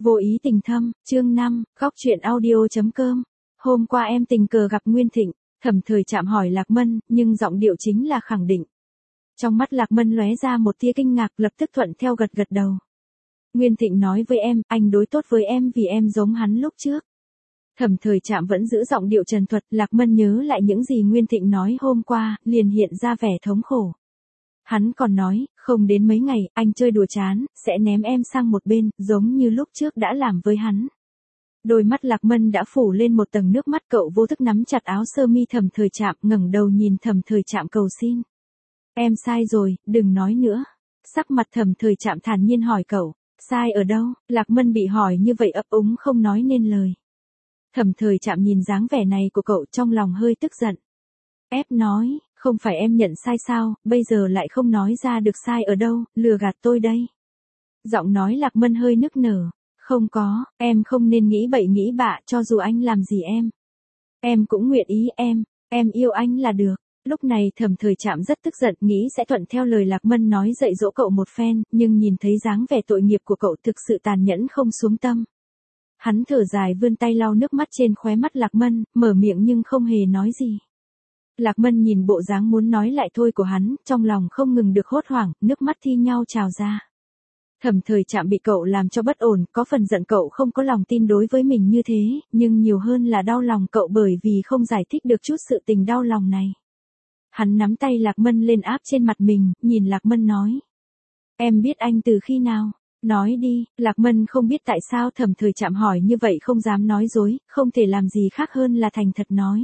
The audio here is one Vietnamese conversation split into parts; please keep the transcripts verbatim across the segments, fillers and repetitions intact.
Vô ý tình thâm, chương năm, góc truyện audio.com. Hôm qua em tình cờ gặp Nguyên Thịnh, Thẩm Thời Trạm hỏi Lạc Mân, nhưng giọng điệu chính là khẳng định. Trong mắt Lạc Mân lóe ra một tia kinh ngạc, lập tức thuận theo gật gật đầu. Nguyên Thịnh nói với em, anh đối tốt với em vì em giống hắn lúc trước. Thẩm Thời Trạm vẫn giữ giọng điệu trần thuật, Lạc Mân nhớ lại những gì Nguyên Thịnh nói hôm qua, liền hiện ra vẻ thống khổ. Hắn còn nói, không đến mấy ngày, anh chơi đùa chán, sẽ ném em sang một bên, giống như lúc trước đã làm với hắn. Đôi mắt Lạc Mân đã phủ lên một tầng nước mắt, cậu vô thức nắm chặt áo sơ mi Thẩm Thời Trạm, ngẩng đầu nhìn Thẩm Thời Trạm cầu xin. Em sai rồi, đừng nói nữa. Sắc mặt Thẩm Thời Trạm thản nhiên hỏi cậu, sai ở đâu? Lạc Mân bị hỏi như vậy ấp úng không nói nên lời. Thẩm Thời Trạm nhìn dáng vẻ này của cậu trong lòng hơi tức giận. Ép nói, không phải em nhận sai sao, bây giờ lại không nói ra được sai ở đâu, lừa gạt tôi đây. Giọng nói Lạc Mân hơi nức nở. Không có, em không nên nghĩ bậy nghĩ bạ, cho dù anh làm gì em. Em cũng nguyện ý em, em yêu anh là được. Lúc này Thẩm Thời Trạm rất tức giận, nghĩ sẽ thuận theo lời Lạc Mân nói dạy dỗ cậu một phen, nhưng nhìn thấy dáng vẻ tội nghiệp của cậu thực sự tàn nhẫn không xuống tâm. Hắn thở dài vươn tay lau nước mắt trên khóe mắt Lạc Mân, mở miệng nhưng không hề nói gì. Lạc Mân nhìn bộ dáng muốn nói lại thôi của hắn, trong lòng không ngừng được hốt hoảng, nước mắt thi nhau trào ra. Thẩm Thời Trạm bị cậu làm cho bất ổn, có phần giận cậu không có lòng tin đối với mình như thế, nhưng nhiều hơn là đau lòng cậu bởi vì không giải thích được chút sự tình đau lòng này. Hắn nắm tay Lạc Mân lên áp trên mặt mình, nhìn Lạc Mân nói. Em biết anh từ khi nào? Nói đi. Lạc Mân không biết tại sao Thẩm Thời Trạm hỏi như vậy, không dám nói dối, không thể làm gì khác hơn là thành thật nói.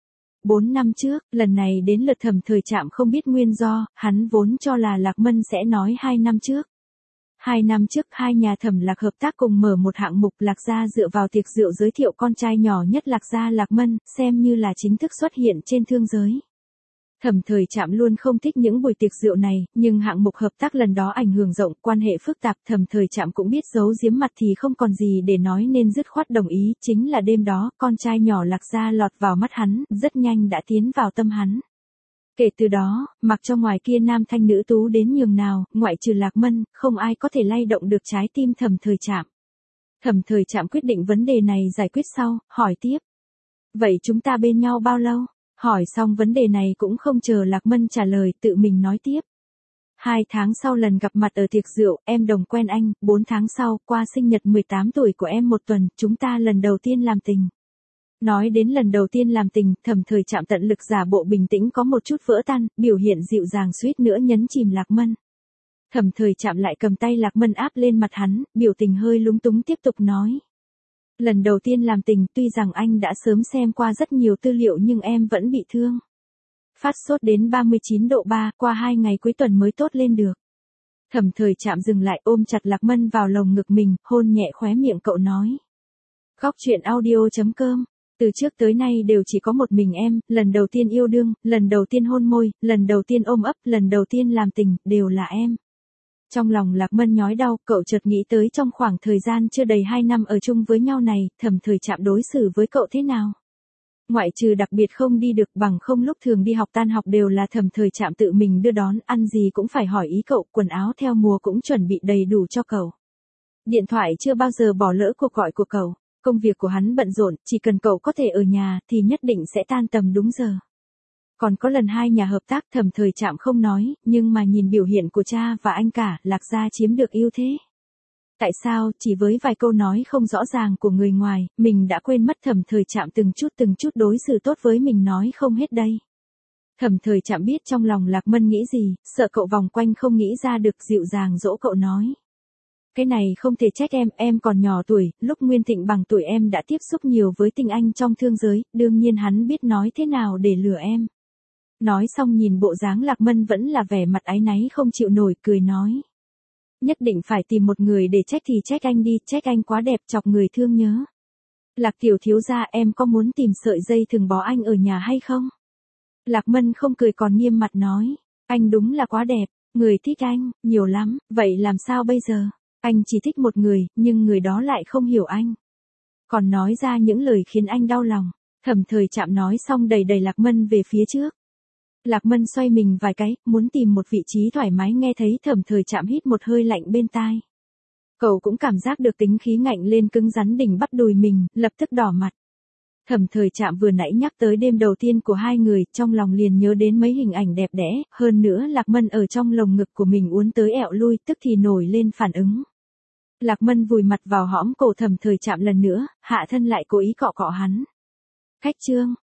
Bốn năm trước, lần này đến lượt Thẩm Thời Trạm không biết nguyên do, hắn vốn cho là Lạc Mân sẽ nói hai năm trước. Hai năm trước hai nhà Thẩm Lạc hợp tác cùng mở một hạng mục, Lạc gia dựa vào tiệc rượu giới thiệu con trai nhỏ nhất Lạc gia Lạc Mân, xem như là chính thức xuất hiện trên thương giới. Thẩm Thời Trạm luôn không thích những buổi tiệc rượu này, nhưng hạng mục hợp tác lần đó ảnh hưởng rộng, quan hệ phức tạp, Thẩm Thời Trạm cũng biết giấu giếm mặt thì không còn gì để nói nên dứt khoát đồng ý, chính là đêm đó, con trai nhỏ Lạc gia lọt vào mắt hắn, rất nhanh đã tiến vào tâm hắn. Kể từ đó, mặc cho ngoài kia nam thanh nữ tú đến nhường nào, ngoại trừ Lạc Mân, không ai có thể lay động được trái tim Thẩm Thời Trạm. Thẩm Thời Trạm quyết định vấn đề này giải quyết sau, hỏi tiếp. Vậy chúng ta bên nhau bao lâu? Hỏi xong vấn đề này cũng không chờ Lạc Mân trả lời, tự mình nói tiếp. Hai tháng sau lần gặp mặt ở tiệc rượu, em đồng quen anh, bốn tháng sau, qua sinh nhật mười tám tuổi của em một tuần, chúng ta lần đầu tiên làm tình. Nói đến lần đầu tiên làm tình, Thẩm Thời Trạm tận lực giả bộ bình tĩnh có một chút vỡ tan, biểu hiện dịu dàng suýt nữa nhấn chìm Lạc Mân. Thẩm Thời Trạm lại cầm tay Lạc Mân áp lên mặt hắn, biểu tình hơi lúng túng tiếp tục nói. Lần đầu tiên làm tình, tuy rằng anh đã sớm xem qua rất nhiều tư liệu nhưng em vẫn bị thương. Phát sốt đến ba mươi chín độ ba, qua hai ngày cuối tuần mới tốt lên được. Thẩm Thời Trạm dừng lại ôm chặt Lạc Mân vào lồng ngực mình, hôn nhẹ khóe miệng cậu nói. Góc truyện audio.com. Từ trước tới nay đều chỉ có một mình em, lần đầu tiên yêu đương, lần đầu tiên hôn môi, lần đầu tiên ôm ấp, lần đầu tiên làm tình, đều là em. Trong lòng Lạc Mân nhói đau, cậu chợt nghĩ tới trong khoảng thời gian chưa đầy hai năm ở chung với nhau này, Thẩm Thời Trạm đối xử với cậu thế nào. Ngoại trừ đặc biệt không đi được, bằng không lúc thường đi học tan học đều là Thẩm Thời Trạm tự mình đưa đón, ăn gì cũng phải hỏi ý cậu, quần áo theo mùa cũng chuẩn bị đầy đủ cho cậu. Điện thoại chưa bao giờ bỏ lỡ cuộc gọi của cậu. Công việc của hắn bận rộn, chỉ cần cậu có thể ở nhà thì nhất định sẽ tan tầm đúng giờ. Còn có lần hai nhà hợp tác, Thẩm Thời Trạm không nói, nhưng mà nhìn biểu hiện của cha và anh cả, Lạc gia chiếm được ưu thế. Tại sao, chỉ với vài câu nói không rõ ràng của người ngoài, mình đã quên mất Thẩm Thời Trạm từng chút từng chút đối xử tốt với mình nói không hết đây. Thẩm Thời Trạm biết trong lòng Lạc Mân nghĩ gì, sợ cậu vòng quanh không nghĩ ra được, dịu dàng dỗ cậu nói. Cái này không thể trách em, em còn nhỏ tuổi, lúc Nguyên Thịnh bằng tuổi em đã tiếp xúc nhiều với tinh anh trong thương giới, đương nhiên hắn biết nói thế nào để lừa em. Nói xong nhìn bộ dáng Lạc Mân vẫn là vẻ mặt áy náy không chịu nổi, cười nói. Nhất định phải tìm một người để trách thì trách anh đi, trách anh quá đẹp chọc người thương nhớ. Lạc tiểu thiếu gia, em có muốn tìm sợi dây thừng bó anh ở nhà hay không? Lạc Mân không cười còn nghiêm mặt nói. Anh đúng là quá đẹp, người thích anh, nhiều lắm, vậy làm sao bây giờ? Anh chỉ thích một người, nhưng người đó lại không hiểu anh. Còn nói ra những lời khiến anh đau lòng. Thẩm Thời Trạm nói xong đẩy đẩy Lạc Mân về phía trước. Lạc Mân xoay mình vài cái, muốn tìm một vị trí thoải mái, nghe thấy Thẩm Thời Trạm hít một hơi lạnh bên tai. Cậu cũng cảm giác được tính khí ngạnh lên cứng rắn đỉnh bắp đùi mình, lập tức đỏ mặt. Thẩm Thời Trạm vừa nãy nhắc tới đêm đầu tiên của hai người, trong lòng liền nhớ đến mấy hình ảnh đẹp đẽ, hơn nữa Lạc Mân ở trong lồng ngực của mình uốn tới ẹo lui, tức thì nổi lên phản ứng. Lạc Mân vùi mặt vào hõm cổ Thẩm Thời Trạm lần nữa, hạ thân lại cố ý cọ cọ hắn. Khách trương,